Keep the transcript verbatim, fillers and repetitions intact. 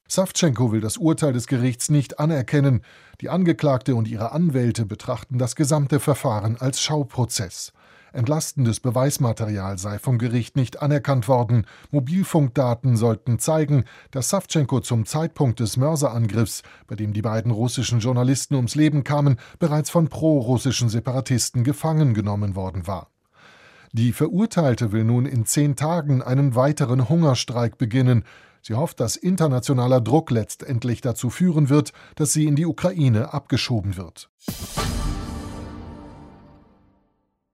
Sawtschenko will das Urteil des Gerichts nicht anerkennen. Die Angeklagte und ihre Anwälte betrachten das gesamte Verfahren als Schauprozess. Entlastendes Beweismaterial sei vom Gericht nicht anerkannt worden. Mobilfunkdaten sollten zeigen, dass Sawtschenko zum Zeitpunkt des Mörserangriffs, bei dem die beiden russischen Journalisten ums Leben kamen, bereits von pro-russischen Separatisten gefangen genommen worden war. Die Verurteilte will nun in zehn Tagen einen weiteren Hungerstreik beginnen. Sie hofft, dass internationaler Druck letztendlich dazu führen wird, dass sie in die Ukraine abgeschoben wird.